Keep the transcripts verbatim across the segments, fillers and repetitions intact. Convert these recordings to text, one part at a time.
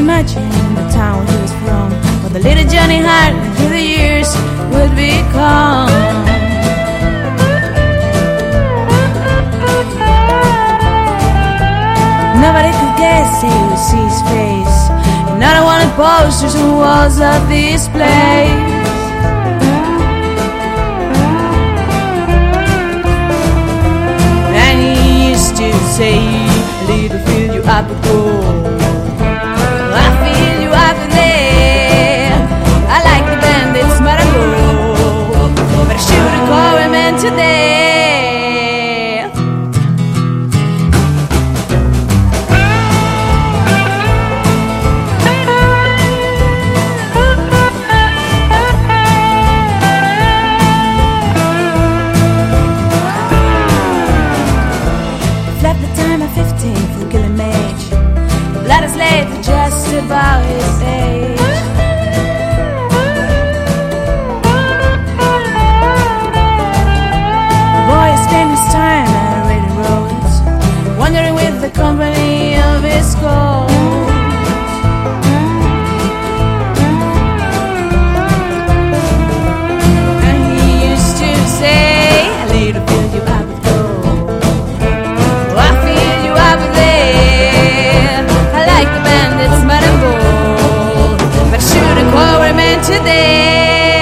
imagine the town he was from, what the little Johnny had through the years would become. Nobody could guess he would see his face, and I don't want posters on the walls of this place. And he used to say, little fill you up with gold, I feel you up there. I like the bandits, but I go, but I shouldn't call him in today. Just about his age. The boy spent his time at Reading Roads, wandering with the company of his gold. And he used to say, a little fill you up with gold, oh, I fill you up with lead. I like the bandits, but I'm bold, but I shouldn't call him in today.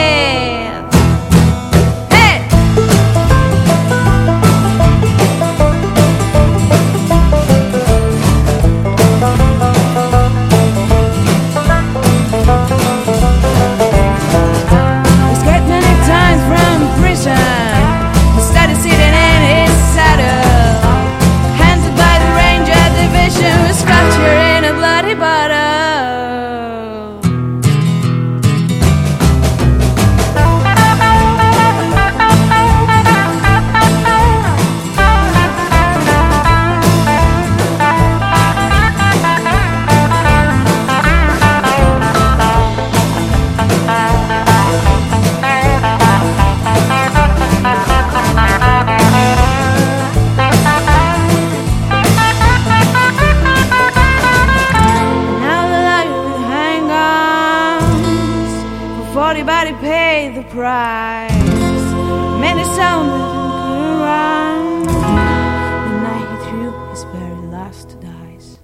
Everybody paid the price. Many sound couldn't run. The night he threw his very last dice.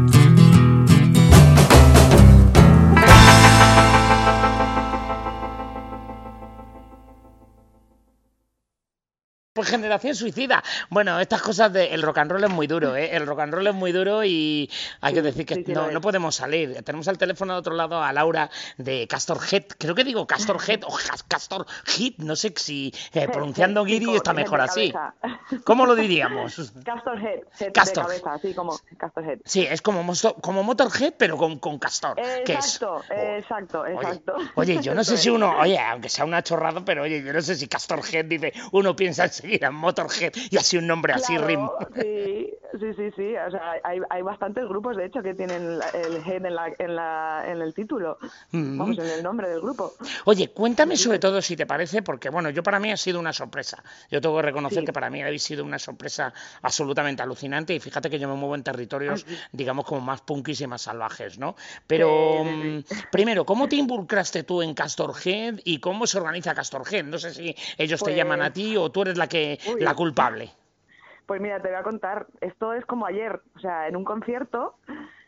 Pues Generación Suicida. Bueno, estas cosas de el rock and roll es muy duro, ¿eh? El rock and roll es muy duro y hay que decir que sí, sí, no, no podemos salir. Tenemos al teléfono de otro lado a Laura de Castor Head. Creo que digo Castor Head o Castor Head. No sé si eh, pronunciando Guiri está mejor así. ¿Cómo lo diríamos? Castor Head. Head Castor. De cabeza, así como Castor Head. Sí, es como, como Motorhead, pero con, con Castor. Exacto, que es, exacto, oye, exacto. Oye, yo no sé si uno, oye, aunque sea una chorrada, pero oye, yo no sé si Castor Head dice, uno piensa en seguir a Motorhead y así un nombre así claro, rim. Sí, sí, sí, sí. O sea, hay, hay bastantes grupos, de hecho, que tienen el head en, la, en, la, en el título. Mm-hmm. Vamos, en el nombre del grupo. Oye, cuéntame sobre todo si te parece, porque bueno, yo para mí ha sido una sorpresa. Yo tengo que reconocer sí. que para mí habéis sido una sorpresa absolutamente alucinante y fíjate que yo me muevo en territorios, Ay, sí. digamos, como más punkis y más salvajes, ¿no? Pero, sí, sí, sí. primero, ¿cómo te involucraste tú en Castor Head y cómo se organiza Castor Head? No sé si ellos pues... te llaman a ti o tú eres la que Uy. la culpable. Pues mira, te voy a contar, esto es como ayer, o sea, en un concierto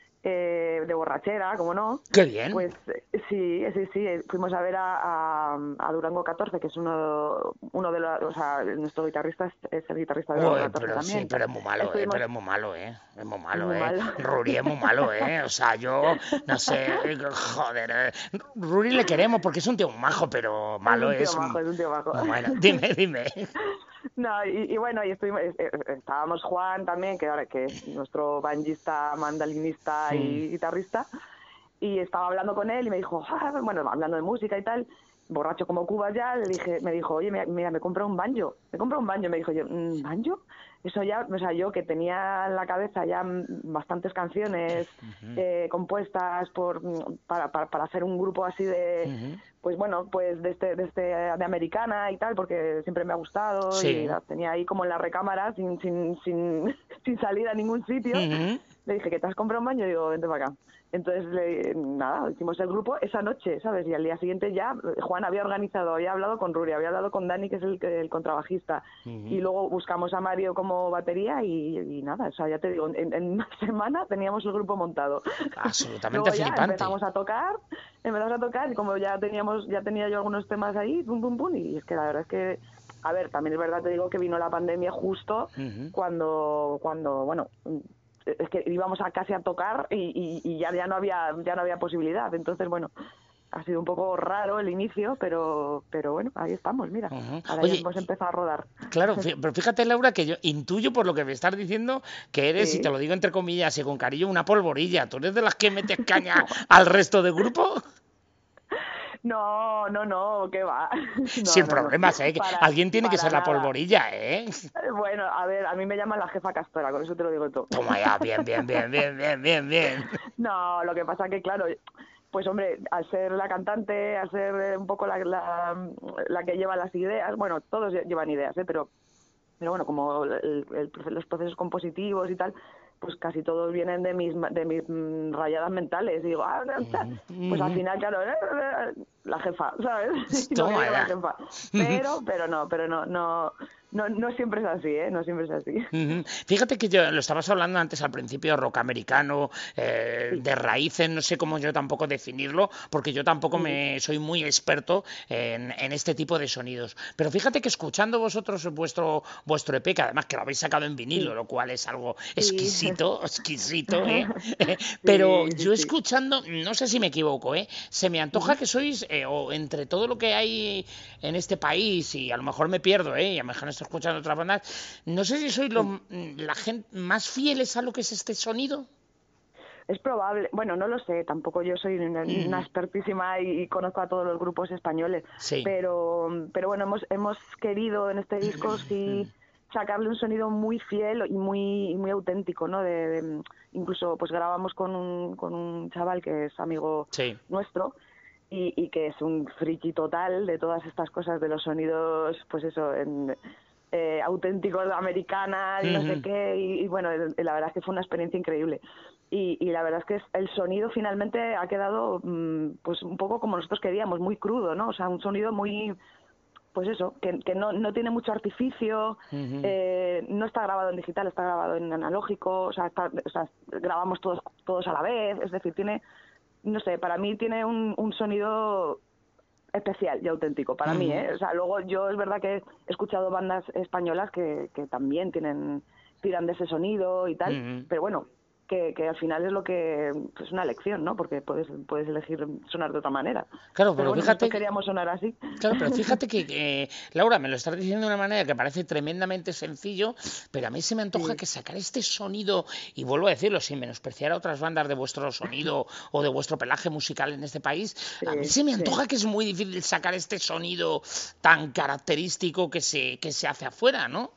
eh, de borrachera, como no. ¡Qué bien! Pues sí, sí, sí, fuimos a ver a, a, a Durango catorce, que es uno, uno de los, o sea, nuestro guitarrista es, es el guitarrista de Durango catorce pero también. Sí, pero es muy malo, Estuvimos... eh, pero es muy malo, eh, es muy malo, muy eh. Malo. Ruri es muy malo, eh, o sea, yo, no sé, joder, eh. Ruri le queremos porque es un tío majo, pero malo es. Es un tío majo, es un tío majo. Bueno, dime, dime. No, y, y bueno, y estuvimos, estábamos Juan también, que ahora que es nuestro banjista, mandalinista y mm. guitarrista, y estaba hablando con él y me dijo, ah, bueno, hablando de música y tal, borracho como Cuba ya, le dije, me dijo, oye, mira, me compré un banjo, me compré un banjo, me dijo yo, ¿banjo? Eso ya, o sea, yo que tenía en la cabeza ya bastantes canciones uh-huh. eh, compuestas por para, para, para hacer un grupo así de, uh-huh. pues bueno, pues de este, de este de americana y tal, porque siempre me ha gustado sí. y la tenía ahí como en la recámara sin sin sin, sin salir a ningún sitio. Uh-huh. le dije, ¿que te has comprado un baño? Y digo, vente para acá. Entonces, le, nada, hicimos el grupo esa noche, ¿sabes? Y al día siguiente ya Juan había organizado, había hablado con Ruri, había hablado con Dani, que es el, el contrabajista, uh-huh. y luego buscamos a Mario como batería y, y nada, o sea, ya te digo, en, en una semana teníamos el grupo montado. Absolutamente luego ya flipante. empezamos a tocar, empezamos a tocar y como ya teníamos, ya tenía yo algunos temas ahí, pum, pum, pum, y es que la verdad es que, a ver, también es verdad, te digo que vino la pandemia justo uh-huh. cuando, cuando, bueno... es que íbamos a casi a tocar y, y, y ya, ya no había ya no había posibilidad. Entonces, bueno, ha sido un poco raro el inicio, pero pero bueno, ahí estamos, mira. Uh-huh. Ahora Oye, ya hemos empezado a rodar. Claro, pero fíjate, Laura, que yo intuyo por lo que me estás diciendo que eres, sí. y te lo digo entre comillas y con cariño, una polvorilla. ¿Tú eres de las que metes caña al resto del grupo? No, no, no, ¿qué va? No, Sin no, problemas, no. ¿eh? Para, Alguien tiene que ser nada. la polvorilla, ¿eh? Bueno, a ver, a mí me llaman la jefa castora, con eso te lo digo todo. Toma ya, bien, bien, bien, bien, bien, bien, bien. No, lo que pasa que, claro, pues hombre, al ser la cantante, al ser un poco la, la, la que lleva las ideas, bueno, todos llevan ideas, ¿eh? Pero, pero bueno, como el, el, los procesos compositivos y tal, pues casi todos vienen de mis de mis rayadas mentales. Y digo, ah, pues al final, claro, la jefa, ¿sabes? Toma ya. La jefa. Pero, pero no, pero no, no, no, no siempre es así, ¿eh? No siempre es así. Uh-huh. Fíjate que yo lo estabas hablando antes al principio, rock americano, eh, sí. de raíces, no sé cómo yo tampoco definirlo, porque yo tampoco sí. me soy muy experto en, en este tipo de sonidos. Pero fíjate que escuchando vosotros vuestro vuestro E P, que además que lo habéis sacado en vinilo, sí. lo cual es algo exquisito, sí. exquisito, ¿eh? Pero sí, yo escuchando, no sé si me equivoco, ¿eh? Se me antoja uh-huh. que sois, eh, o entre todo lo que hay en este país, y a lo mejor me pierdo, ¿eh? Y a lo mejor estoy escuchando otras bandas, no sé si sois lo, la gente más fieles a lo que es este sonido. Es probable, bueno, no lo sé, tampoco yo soy una, mm. una expertísima y, y conozco a todos los grupos españoles, sí. pero pero bueno, hemos hemos querido en este disco sí sacarle un sonido muy fiel y muy muy auténtico, ¿no? De, de, incluso pues grabamos con un con un chaval que es amigo sí. nuestro y, y que es un friki total de todas estas cosas de los sonidos, pues eso, en Eh, auténticos de americana y no uh-huh. sé qué y, y bueno, la verdad es que fue una experiencia increíble y, y la verdad es que el sonido finalmente ha quedado mmm, pues un poco como nosotros queríamos, muy crudo, ¿no? O sea, un sonido muy, pues eso, que, que no, no tiene mucho artificio, uh-huh. eh, no está grabado en digital, está grabado en analógico, o sea, está, o sea grabamos todos todos a la vez, es decir, tiene, no sé, para mí tiene un, un sonido especial y auténtico para uh-huh. mí, ¿eh? O sea, luego yo es verdad que he escuchado bandas españolas que, que también tienen tiran de ese sonido y tal, uh-huh. pero bueno, que, que al final es lo que es pues una elección, ¿no? Porque puedes puedes elegir sonar de otra manera. Claro, pero, pero bueno, fíjate, queríamos sonar así. Claro, pero fíjate que, que Laura, me lo estás diciendo de una manera que parece tremendamente sencillo, pero a mí se me antoja sí. que sacar este sonido, y vuelvo a decirlo, sin menospreciar a otras bandas de vuestro sonido o de vuestro pelaje musical en este país, sí, a mí se me antoja sí. que es muy difícil sacar este sonido tan característico que se que se hace afuera, ¿no?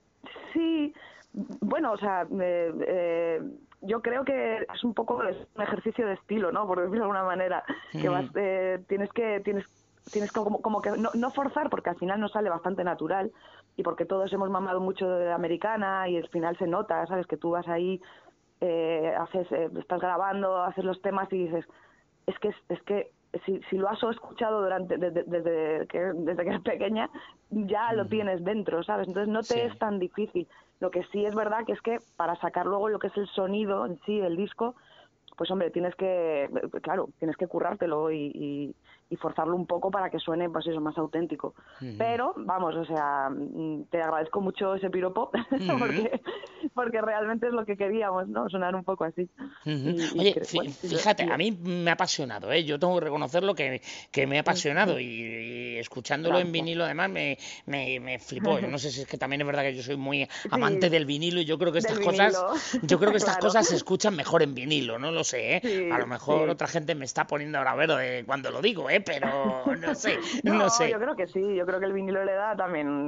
Sí, bueno, o sea, eh, eh, yo creo que es un poco es un ejercicio de estilo, ¿no? Por decirlo de alguna manera, mm. que vas, eh, tienes que tienes tienes que como, como que no, no forzar, porque al final nos sale bastante natural y porque todos hemos mamado mucho de americana y al final se nota, ¿sabes? Que tú vas ahí, eh, haces, eh, estás grabando, haces los temas y dices, es que es que si, si lo has escuchado durante desde, desde, que, desde que eres pequeña, ya lo tienes dentro, ¿sabes? Entonces no te sí. es tan difícil. Lo que sí es verdad que es que para sacar luego lo que es el sonido en sí del disco, pues hombre, tienes que, claro, tienes que currártelo y, y, y forzarlo un poco para que suene, pues eso, más auténtico. Uh-huh. Pero, vamos, o sea, te agradezco mucho ese piropo, uh-huh. porque, porque realmente es lo que queríamos, ¿no? Sonar un poco así. Uh-huh. Y, Oye, y, bueno, fíjate, yo, a mí me ha apasionado, ¿eh? Yo tengo que reconocerlo que, que me ha apasionado uh-huh. y, y escuchándolo Gracias. en vinilo además me, me, me flipó. Yo no sé si es que también es verdad que yo soy muy amante sí. del vinilo y yo creo que estas cosas, yo creo que estas claro. cosas se escuchan mejor en vinilo, no lo sé, ¿eh? Sí, a lo mejor sí. otra gente me está poniendo ahora verde cuando lo digo, ¿eh? Pero no sé, no, no sé. Yo creo que sí, yo creo que el vinilo le da también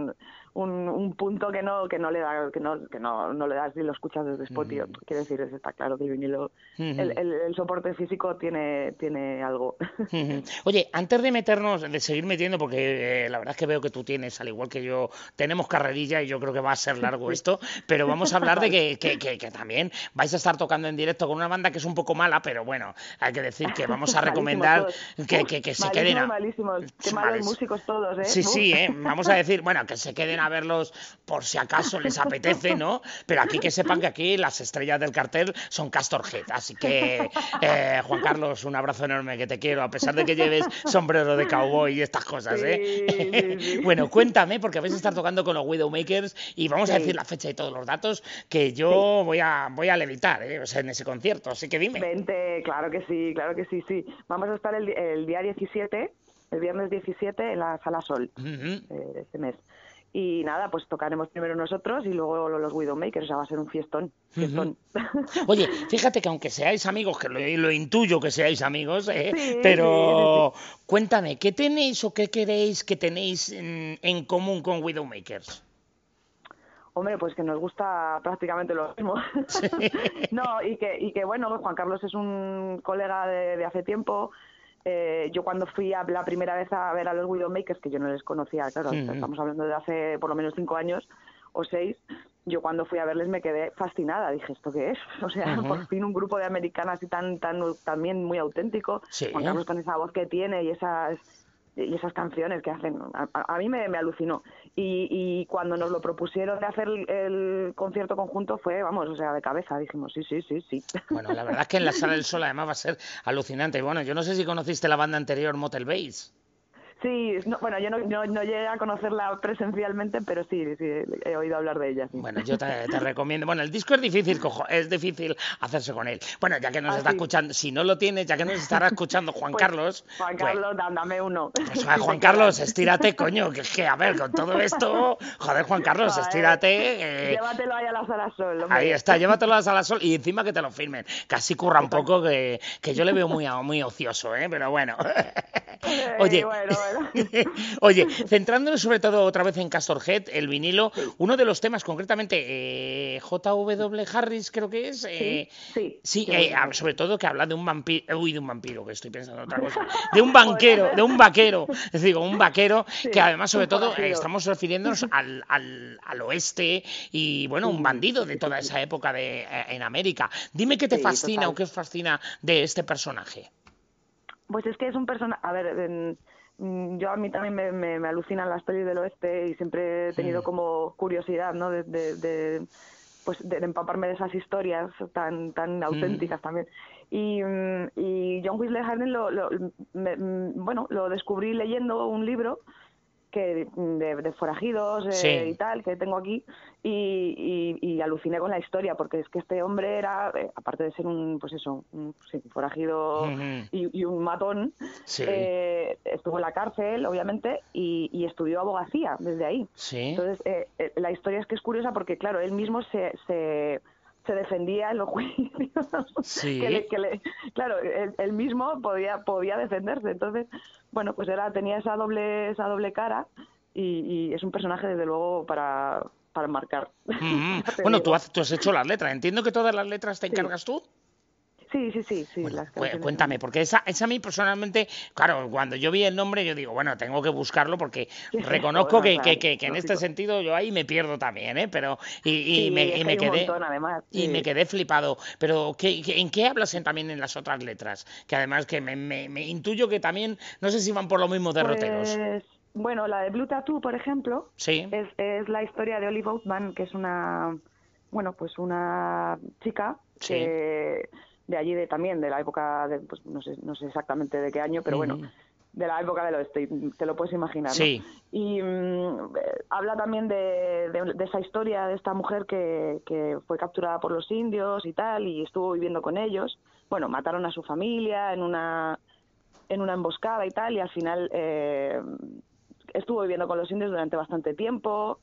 un, un punto que no que no le da que no que no, no le das si lo escuchas desde Spotify. Uh-huh. Quiero decir, está claro que el vinilo, uh-huh. el, el, el soporte físico tiene tiene algo. Uh-huh. Oye, antes de meternos, de seguir metiendo, porque eh, la verdad es que veo que tú tienes, al igual que yo, tenemos carrerilla y yo creo que va a ser largo sí. esto, pero vamos a hablar de que, que, que, que también vais a estar tocando en directo con una banda que es un poco mala, pero bueno, hay que decir que vamos a recomendar que, que, que se queden a... Malísimos, qué malos músicos todos, ¿eh? Sí, sí, ¿eh? Vamos a decir, bueno, que se queden a verlos por si acaso les apetece, ¿no? Pero aquí que sepan que aquí las estrellas del cartel son Castor Head, así que eh, Juan Carlos, un abrazo enorme, que te quiero, a pesar de que lleves sombrero de cowboy y estas cosas, ¿eh? Sí, sí, sí. Bueno, cuéntame, porque vais a estar tocando con los Widowmakers y vamos sí. a decir la fecha y todos los datos, que yo sí. voy a voy a levitar, ¿eh? O sea, en ese concierto, así que dime. Vente, claro que sí, claro que sí, sí. Vamos a estar el, el día diecisiete, el viernes diecisiete, en la Sala Sol, uh-huh. eh, este mes. Y nada, pues tocaremos primero nosotros y luego los Widowmakers, o sea, va a ser un fiestón. fiestón. Uh-huh. Oye, fíjate que aunque seáis amigos, que lo, lo intuyo que seáis amigos, eh, sí, pero sí, sí. cuéntame, ¿qué tenéis o qué queréis que tenéis en, en común con Widowmakers? Hombre, pues que nos gusta prácticamente lo mismo. Sí. No, y que, y que bueno, Juan Carlos es un colega de, de hace tiempo. Eh, yo cuando fui a la primera vez a ver a los Widowmakers, que yo no les conocía, claro, mm-hmm. estamos hablando de hace por lo menos cinco años o seis, yo cuando fui a verles me quedé fascinada, dije, ¿esto qué es? O sea, uh-huh. por fin un grupo de americanas y tan, tan también muy auténtico, sí. Juan Carlos con esa voz que tiene y esas y esas canciones que hacen, a, a mí me, me alucinó. Y, y cuando nos lo propusieron de hacer el, el concierto conjunto fue, vamos, o sea, de cabeza, dijimos, sí, sí, sí, sí. Bueno, la verdad es que en la Sala del Sol además va a ser alucinante. Y bueno, yo no sé si conociste la banda anterior, Motel Base. Sí, no, bueno, yo no, no, no llegué a conocerla presencialmente, pero sí, sí, he oído hablar de ella. Sí. Bueno, yo te, te recomiendo. Bueno, el disco es difícil, cojo, es difícil hacerse con él. Bueno, ya que nos ah, está sí. escuchando, si no lo tienes, ya que nos estará escuchando Juan pues, Carlos. Juan Carlos, pues, dame uno. Pues, Juan Carlos, estírate, coño, que es que, a ver, con todo esto, joder, Juan Carlos, joder, estírate. Eh, llévatelo ahí a la Sala Sol. Hombre. Ahí está, llévatelo a la Sala Sol y encima que te lo firmen. Casi curra un poco, que, que yo le veo muy, muy ocioso, ¿eh? Pero bueno. Oye, bueno, bueno. Oye, centrándonos sobre todo otra vez en Castor Head, el vinilo, sí. uno de los temas concretamente, eh, J W Harris creo que es, eh, sí, sí, sí eh, sobre todo que habla de un vampiro, uy, de un vampiro, que estoy pensando en otra cosa, de un banquero, de un vaquero, es decir, un vaquero sí, que además sobre todo eh, estamos refiriéndonos al, al, al oeste y bueno, un bandido de toda esa época de, eh, en América. Dime qué te sí, fascina total. o qué os fascina de este personaje. Pues es que es un personaje, a ver, en... yo a mí también me, me, me alucinan las pelis del oeste y siempre he tenido sí. como curiosidad, ¿no? De, de, de pues de empaparme de esas historias tan tan auténticas mm. también. Y, y John Wesley Harding lo, lo me, bueno lo descubrí leyendo un libro que de, de forajidos eh, sí. y tal que tengo aquí y, y, y aluciné con la historia porque es que este hombre era eh, aparte de ser un pues eso un sí, forajido uh-huh. y, y un matón sí. eh, estuvo en la cárcel obviamente y, y estudió abogacía desde ahí sí. entonces eh, eh, la historia es que es curiosa porque claro él mismo se, se se defendía en los juicios sí. que le, que le, claro él, él mismo podía podía defenderse entonces bueno pues era tenía esa doble esa doble cara y, y es un personaje desde luego para para marcar mm-hmm. bueno tú has, tú has hecho las letras entiendo que todas las letras te encargas sí. tú. Sí, sí, sí. sí bueno, las cuéntame, porque esa, esa a mí personalmente, claro, cuando yo vi el nombre yo digo, bueno, tengo que buscarlo porque sí, reconozco que, que, que, que en este sentido yo ahí me pierdo también, ¿eh? Pero y, y sí, me, y me quedé montón, además, sí. y me quedé flipado. Pero ¿qué, qué, ¿en qué hablas en, también en las otras letras? Que además que me, me, me intuyo que también, no sé si van por los mismos derroteros. Pues... Bueno, la de Blue Tattoo, por ejemplo, sí. es, es la historia de Olive Oatman, que es una, bueno, pues una chica sí. que de allí de también de la época de, pues no sé no sé exactamente de qué año pero mm. bueno de la época del oeste te lo puedes imaginar sí. ¿no? Y um, habla también de, de, de esa historia de esta mujer que, que fue capturada por los indios y tal y estuvo viviendo con ellos bueno mataron a su familia en una en una emboscada y tal y al final eh, estuvo viviendo con los indios durante bastante tiempo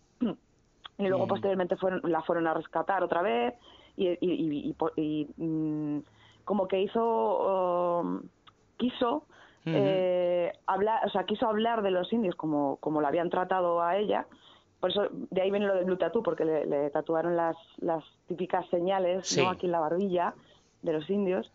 y luego mm. posteriormente fueron la fueron a rescatar otra vez y, y, y, y, y, y como que hizo um, quiso uh-huh. eh, hablar o sea quiso hablar de los indios como como la habían tratado a ella por eso de ahí viene lo del blue tattoo, porque le, le tatuaron las, las típicas señales, Sí. ¿no? Aquí en la barbilla de los indios.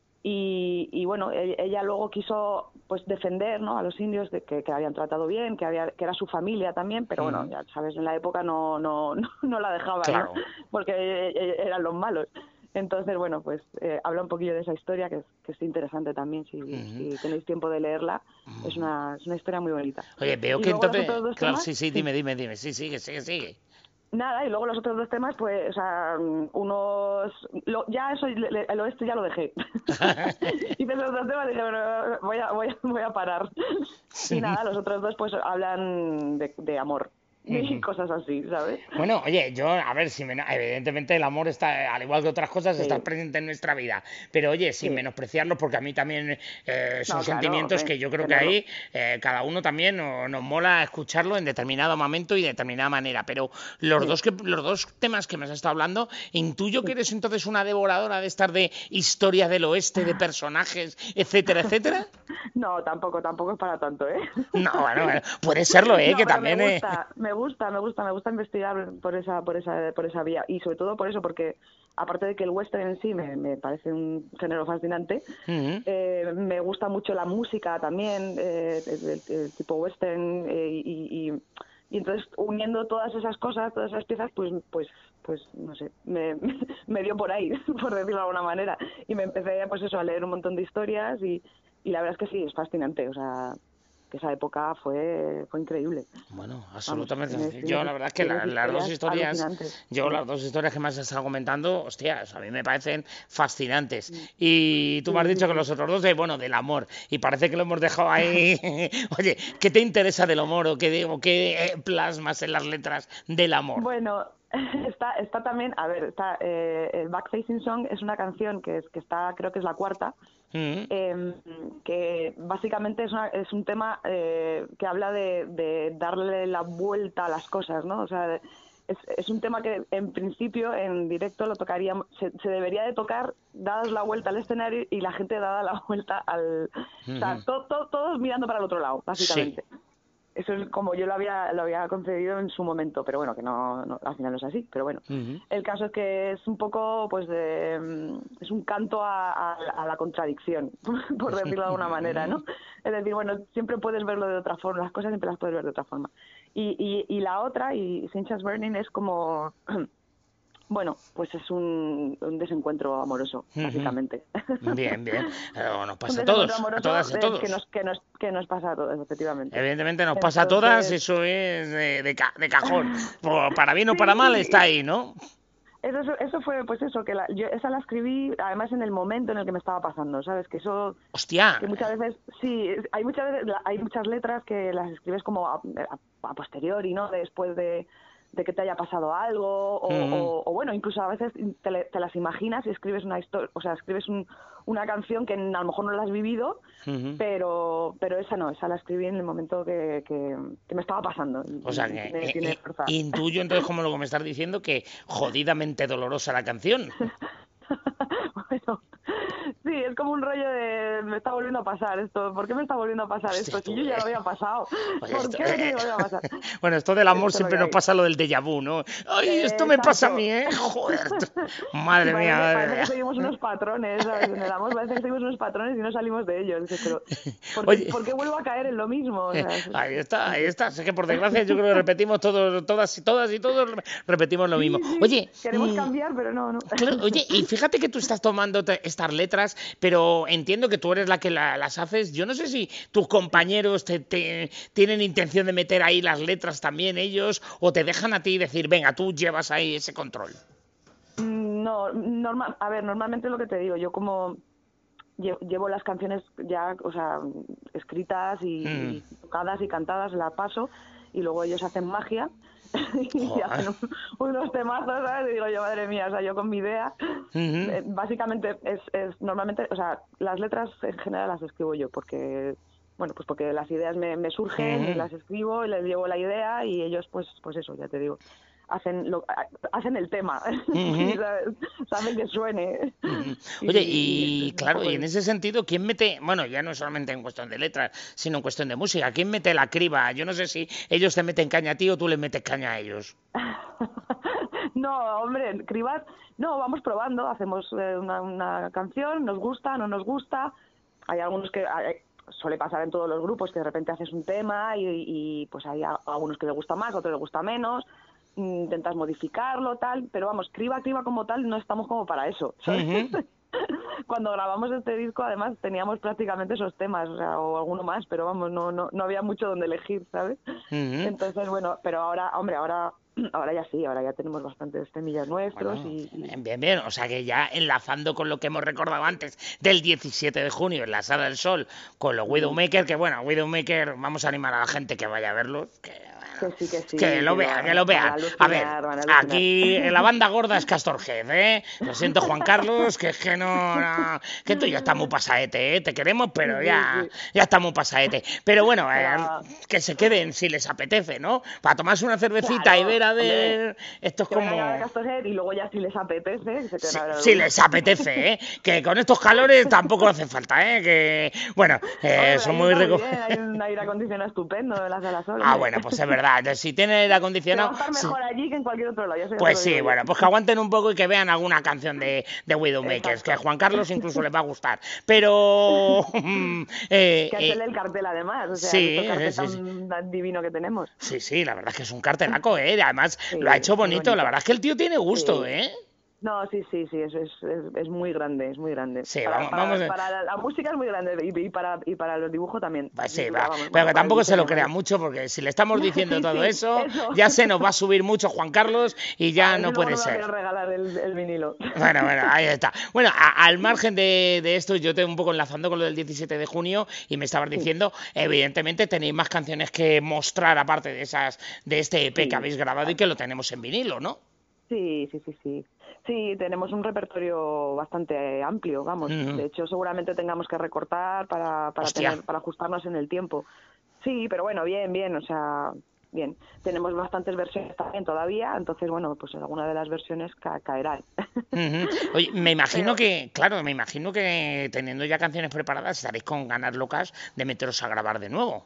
Y, y bueno, ella, ella luego quiso pues defender, ¿no?, a los indios de que, que habían tratado bien, que había que era su familia también, pero bueno, ya sabes, en la época no no no, no la dejaban, Claro. ¿no? Porque eh, eran los malos. Entonces, bueno, pues eh, habla un poquillo de esa historia que es, que es interesante también, si, Uh-huh. si tenéis tiempo de leerla, uh-huh. es una es una historia muy bonita. Oye, veo y que luego entonces, los otros dos claro, temas, sí, sí, sí. dime, dime, dime, sí, sigue, sigue, sigue. Nada, y luego los otros dos temas, pues, o sea, unos... Lo, ya eso, le, el oeste ya lo dejé. Hice esos dos temas y dije, bueno, voy a, voy a, voy a parar. Sí. Y nada, los otros dos, pues, hablan de, de amor. Y cosas así, ¿sabes? Bueno, oye, yo, a ver, si men- evidentemente el amor está, al igual que otras cosas, Sí. está presente en nuestra vida, pero oye, sin Sí. menospreciarlo, porque a mí también eh, son No, claro, sentimientos hombre, que yo creo que tenerlo. ahí eh, cada uno también no- nos mola escucharlo en determinado momento y de determinada manera, pero los Sí. dos que, los dos temas que me has estado hablando, intuyo que eres entonces una devoradora de estar de historias del oeste, de personajes, etcétera, etcétera. No, tampoco, tampoco es para tanto, ¿eh? No, bueno, bueno, puede serlo, ¿eh? No, Que pero también... me eh, gusta, me gusta, me gusta, me gusta investigar por esa, por esa, por esa vía, y sobre todo por eso, porque aparte de que el western en sí me, me parece un género fascinante, Ujú. eh, me gusta mucho la música también, eh, el, el- el tipo western, eh, y, y, y entonces uniendo todas esas cosas, todas esas piezas, pues, pues, pues, no sé, me, me dio por ahí, por decirlo de alguna manera, y me empecé, pues eso, a leer un montón de historias y, y la verdad es que sí, es fascinante, o sea, que esa época fue fue increíble. Bueno, Vamos, absolutamente. tienes, Yo tienes, la verdad es que la- tienes las dos historias historias, alucinantes. yo Sí, las dos historias que me has estado comentando, hostias, a mí me parecen fascinantes. Y tú me has sí, sí, dicho que sí. los otros dos, de, bueno, del amor, y parece que lo hemos dejado ahí. Oye, ¿qué te interesa del amor o qué, de- o qué eh, plasmas en las letras del amor? Bueno, está está también, a ver, está eh, el Backfacing Song es una canción que es que está, creo que es la cuarta, Mm, eh, que básicamente es, una- es un tema eh, que habla de, de darle la vuelta a las cosas, ¿no? O sea, es, es un tema que en principio en directo lo tocaría, se, se debería de tocar dadas la vuelta al escenario y la gente dada la vuelta al... O sea, ujú. to- to- todos mirando para el otro lado, Sí. básicamente. Eso es como yo lo había lo había concebido en su momento, pero bueno, que no, no al final no es así, pero bueno. Ujú. El caso es que es un poco, pues, de, mm, es un canto a, a- a la contradicción, por decirlo de alguna manera, ¿no? Es decir, bueno, siempre puedes verlo de otra forma, las cosas siempre las puedes ver de otra forma. Y, y, y la otra, y Saint Just Burning, es como... Bueno, pues es un, un desencuentro amoroso, Ujú. básicamente. Bien, bien. Pero nos un pasa a desencuentro todos, a amoroso todas y a eh, que todos. nos que nos que nos pasa a todos, efectivamente. Evidentemente nos pasa a todas, Entonces, eso es de, de ca- de cajón. Por- para bien o para mal está sí, ahí, ¿no? eso, eso eso fue pues eso, que la, yo esa la escribí además en el momento en el que me estaba pasando, ¿sabes? Que eso, Hostia. que muchas veces, sí, es- hay muchas veces, la- hay muchas letras que las escribes como a, a- a posteriori, ¿no? Después de, de que te haya pasado algo, o, Ujú. o, o bueno, incluso a veces te, le- te las imaginas y escribes una historia, o sea, escribes un, una canción que a lo mejor no la has vivido, Ujú. pero pero esa no, esa la escribí en el momento que, que, que me estaba pasando, y, O sea y que tiene, eh, tiene eh, fuerza. intuyo entonces como lo que me estás diciendo que jodidamente dolorosa la canción. Bueno, sí, es como un rollo de me está volviendo a pasar esto, ¿por qué me está volviendo a pasar Hostia, esto? Si tú, yo ya eh. lo había pasado, Oye, ¿por esto, qué me tiene eh, que volver a pasar? bueno, esto del amor Esto es lo siempre que nos hay. pasa lo del déjà vu, ¿no? Ay, esto me pasa a mí, Exacto. ¿eh? Joder. tú- Sí, Madre mía, parece, madre parece que mía. seguimos unos patrones, ¿sabes? En el amor parece que seguimos unos patrones y no salimos de ellos. Dices, pero ¿por qué, Oye, por qué vuelvo a caer en lo mismo? O sea, es- ahí está, en ahí fin. está. Sé que por desgracia yo creo que repetimos todos, todas y todas y todos repetimos lo mismo. Sí, sí, Oye, queremos mm, cambiar, pero no, no. claro, oye, y fíjate que tú estás tomando te- estas letras, pero entiendo que tú eres la que la- las haces. Yo no sé si tus Sí. compañeros te, te- tienen intención de meter ahí las letras también ellos, o te dejan a ti decir, venga, tú llevas ahí ese control. Mm, No, normal, a ver, normalmente lo que te digo, yo como lle- llevo las canciones ya, o sea, escritas Mm, y, y tocadas y cantadas, la paso y luego ellos hacen magia y joder. hacen un- unos temazos, ¿sabes? Y digo yo, madre mía, o sea, yo con mi idea, Ujú, eh, básicamente es, es normalmente, o sea, las letras en general las escribo yo porque, bueno, pues porque las ideas me, me surgen y ujú. las escribo y les llevo la idea y ellos, pues, pues eso, ya te digo. hacen lo, hacen el tema, Uh-huh. saben que suene. Uh-huh. Oye, y, y, y claro, y en ese sentido, ¿quién mete, bueno, ya no solamente en cuestión de letras, sino en cuestión de música, ¿quién mete la criba? Yo no sé si ellos te meten caña a ti o tú les metes caña a ellos. No, hombre, cribas, no, vamos probando, hacemos eh, una, una canción, nos gusta, no nos gusta, hay algunos que, hay, suele pasar en todos los grupos que de repente haces un tema y, y pues hay a, a algunos que les gusta más, a otros les gusta menos, intentas modificarlo, tal, pero vamos, criba, criba como tal, no estamos como para eso, ¿sabes? Uh-huh. Cuando grabamos este disco, además, teníamos prácticamente esos temas, o sea, o alguno más, pero vamos, no, no, no había mucho donde elegir, ¿sabes? Uh-huh. Entonces, bueno, pero ahora, hombre, ahora... Ahora ya sí, ahora ya tenemos bastantes temillas nuestros. Bueno, y, y... Bien, bien, o sea que ya enlazando con lo que hemos recordado antes del diecisiete de junio en la Sala del Sol con los Widowmaker, que bueno, Widowmaker, vamos a animar a la gente que vaya a verlos, que Que sí, que sí. Que lo vean, que lo vean. A ver, aquí en la banda gorda es Castorhead, ¿eh? Lo siento, Juan Carlos, que es que no, no... Que tú ya estás muy pasaete, ¿eh? Te queremos, pero ya, ya estás muy pasaete. Pero bueno, eh, que se queden si les apetece, ¿no? Para tomarse una cervecita claro, y ver a ver... Hombre, esto es que como... A Castorhead y luego ya si les apetece... Se si, si les apetece, ¿eh? Que con estos calores tampoco hace falta, ¿eh? Que, bueno, eh, hombre, son muy ricos. Hay un aire acondicionado estupendo en la Sala Sol. Ah, bueno, pues es verdad. Si tiene aire acondicionado... Va a estar mejor sí. allí que en cualquier otro lado. Ya pues sí, bueno, pues que aguanten un poco y que vean alguna canción de, de Widowmakers, que a Juan Carlos incluso les va a gustar. Pero... eh, que hacerle eh, el cartel además, o sea, sí, el cartel sí, tan, sí. tan divino que tenemos. Sí, sí, la verdad es que es un cartelaco, ¿eh? Además, sí, lo ha hecho bonito. bonito. La verdad es que el tío tiene gusto, sí. ¿eh? No, sí, sí, sí, es, es, es muy grande, es muy grande. Sí, para, vamos, para, vamos. Para la, la música es muy grande y, y, para, y para los dibujos también. Pues sí, va, va. Vamos, pero bueno, que tampoco se lo crea mucho, porque si le estamos diciendo sí, todo sí, eso, eso, ya se nos va a subir mucho Juan Carlos y ya no puede no ser. No regalar el, el vinilo. Bueno, bueno, ahí está. Bueno, a, al margen de, de esto, yo tengo un poco enlazando con lo del diecisiete de junio y me estabas diciendo, sí. evidentemente tenéis más canciones que mostrar aparte de esas, de este E P sí. que habéis grabado y que lo tenemos en vinilo, ¿no? Sí, sí, sí, sí. Sí, tenemos un repertorio bastante amplio, vamos. Uh-huh. De hecho, seguramente tengamos que recortar para, para, tener, para ajustarnos en el tiempo. Sí, pero bueno, bien, bien, o sea, bien. Tenemos bastantes versiones también todavía, entonces, bueno, pues alguna de las versiones ca- caerán. Uh-huh. Oye, me imagino pero... que, claro, me imagino que teniendo ya canciones preparadas estaréis con ganas locas de meteros a grabar de nuevo.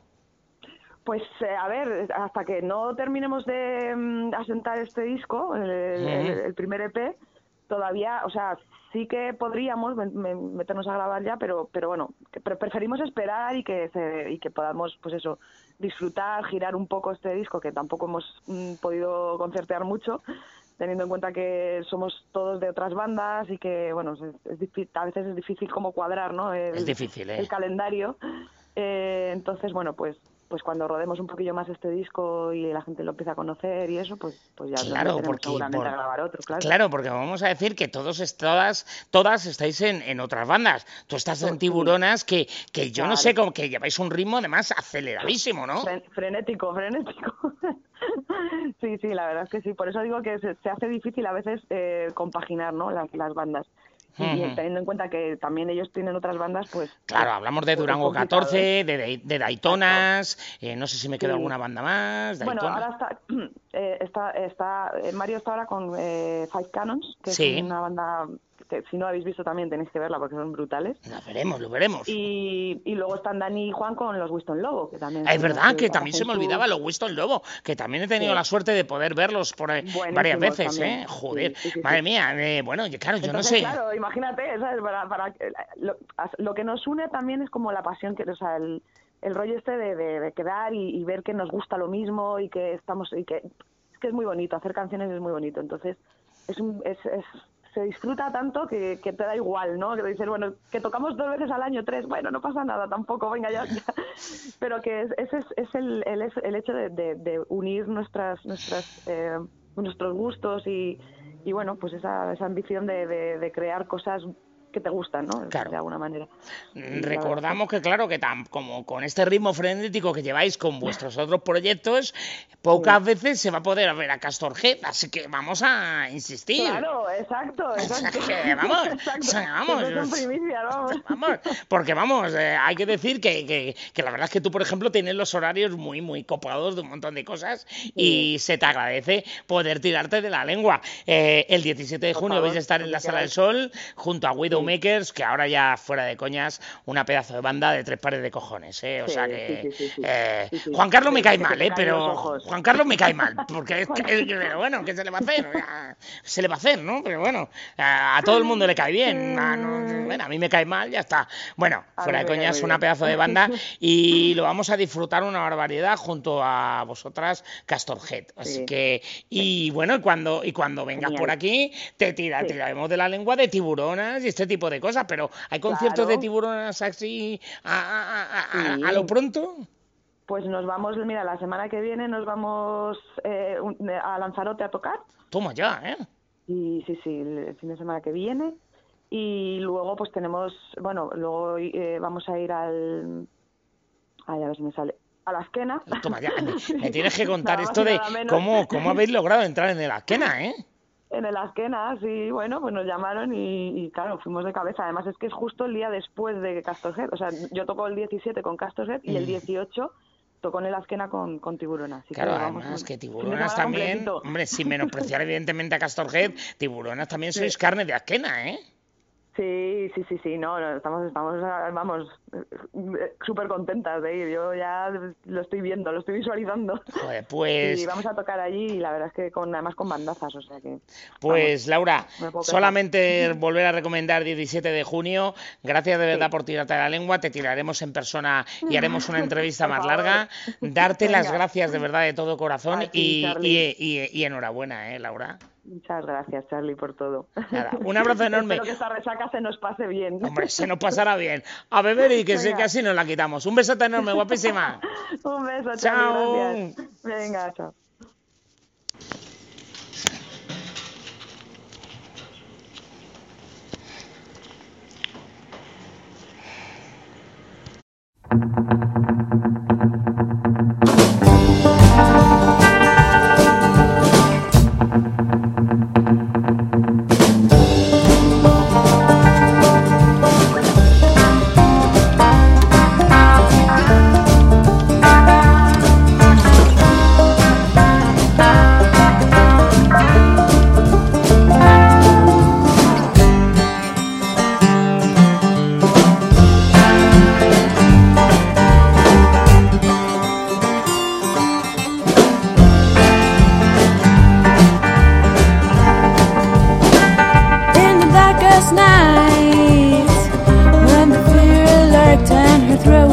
Pues eh, a ver, hasta que no terminemos de um, asentar este disco, el, uh-huh. el, el primer E P, todavía, o sea, sí que podríamos me, me, meternos a grabar ya, pero pero bueno, que pre- preferimos esperar y que se, y que podamos, pues eso, disfrutar, girar un poco este disco, que tampoco hemos mm, podido concertear mucho, teniendo en cuenta que somos todos de otras bandas y que, bueno, es, es difícil, a veces es difícil como cuadrar, ¿no? El, es difícil, ¿eh? El calendario. Eh, entonces, bueno, pues pues cuando rodemos un poquillo más este disco y la gente lo empieza a conocer y eso, pues, pues ya claro, nos porque, seguramente por, a grabar otro, claro. Claro, porque vamos a decir que todos todas, todas estáis en, en otras bandas. Tú estás en Tiburonas, que, que yo claro. no sé, como que lleváis un ritmo además aceleradísimo, ¿no? Fren, frenético, frenético. Sí, sí, la verdad es que sí. Por eso digo que se, se hace difícil a veces eh, compaginar, ¿no? Las, las bandas. Y uh-huh. teniendo en cuenta que también ellos tienen otras bandas, pues... Claro, hablamos de Durango catorce, de, de, de Daytonas, eh, no sé si me queda sí. alguna banda más. Daytona. Bueno, ahora está, eh, está, está eh, Mario está ahora con eh, Five Cannons, que sí. es una banda... que si no habéis visto también tenéis que verla porque son brutales. Lo veremos, lo veremos. Y, y luego están Dani y Juan con los Winston Lobo, que también... Ah, es verdad, que, que también se me su... olvidaba los Winston Lobo, que tamén he tenido sí. la suerte de poder verlos por ahí varias veces, también. ¿eh? Joder, sí, sí, sí, madre sí. mía, eh, bueno, claro, yo Entonces, no sé... claro, imagínate, ¿sabes? Para, para, lo, lo que nos une también es como la pasión, que, o sea, el, el rollo este de, de, de quedar y, y ver que nos gusta lo mismo y que estamos... y que es que es muy bonito, hacer canciones es muy bonito, entonces es un... Es, es, se disfruta tanto que, que te da igual, ¿no? Que te dices, bueno, que tocamos dos veces al año, tres, bueno, no pasa nada tampoco, venga, ya, ya. Pero que ese es, es, es el, el, el hecho de, de, de unir nuestras, nuestras, eh, nuestros gustos y, y bueno, pues esa, esa ambición de, de, de crear cosas que te gustan, ¿no? Claro. De alguna manera. Recordamos que, claro, que tan, como con este ritmo frenético que lleváis con vuestros otros proyectos, pocas sí. veces se va a poder ver a Castor Head, así que vamos a insistir. Claro, exacto, exacto. O sea, que vamos, exacto. O sea, vamos, son primicias, vamos. vamos. Porque vamos, eh, hay que decir que, que, que la verdad es que tú, por ejemplo, tienes los horarios muy, muy copados de un montón de cosas sí. y se te agradece poder tirarte de la lengua. Eh, el diecisiete de junio favor, vais a estar en la Sala del Sol junto a Widowmakers, sí. que ahora ya fuera de coñas, una pedazo de banda de tres pares de cojones, ¿eh? O sí, sea que sí, sí, sí, eh, sí, sí. Juan Carlos me cae que mal, ¿eh? Pero Juan Carlos me cae mal, porque es que, pero bueno, ¿qué se le va a hacer? Se le va a hacer, ¿no? Pero bueno, a, a todo el mundo le cae bien, a, no, bueno, a mí me cae mal, ya está. Bueno, fuera de coñas, una pedazo de banda y lo vamos a disfrutar una barbaridad junto a vosotras, Castor Head. Así sí. que, y bueno, cuando, y cuando vengas Genial. por aquí, te tira, sí. tiraremos de la lengua de tiburonas y este tipo de cosas, pero ¿hay conciertos claro. de tiburonas así a, a, a, a, a lo pronto? Pues nos vamos, mira, la semana que viene nos vamos eh, a Lanzarote a tocar. Toma ya, ¿eh? Y sí, sí, el fin de semana que viene. Y luego pues tenemos, bueno, luego eh, vamos a ir al... Ay, a ver si me sale... A la Azkena. Toma ya, me, me tienes que contar esto de cómo, cómo habéis logrado entrar en el Azkena, ¿eh? En el Azkena, sí, bueno, pues nos llamaron y, y claro, fuimos de cabeza. Además es que es justo el día después de Castor Head. O sea, yo toco el diecisiete con Castor Head y el dieciocho tocó en el Azkena con, con Tiburonas. Así claro, que, además vamos, que Tiburonas también, completito. Hombre, sin menospreciar evidentemente a Castor Head, Tiburonas también sois sí. carne de Azkena, ¿eh? Sí, sí, sí, sí, no, no estamos, estamos, vamos, súper contentas de ir. Yo ya lo estoy viendo, lo estoy visualizando. Joder, pues... Y vamos a tocar allí y la verdad es que con además con bandazas, o sea que... Pues, vamos, Laura, solamente volver a recomendar diecisiete de junio. Gracias de verdad sí. por tirarte a la lengua. Te tiraremos en persona y haremos una entrevista más larga. Darte Venga. las gracias de verdad de todo corazón y, y, y, y enhorabuena, ¿eh, Laura? Muchas gracias, Charly, por todo. Nada, un abrazo enorme. Espero que esta resaca se nos pase bien. Hombre, se nos pasará bien. A beber y que, se, que así nos la quitamos. Un besote enorme, guapísima. Un beso, Charly, chao. Gracias. Venga, chao. Throw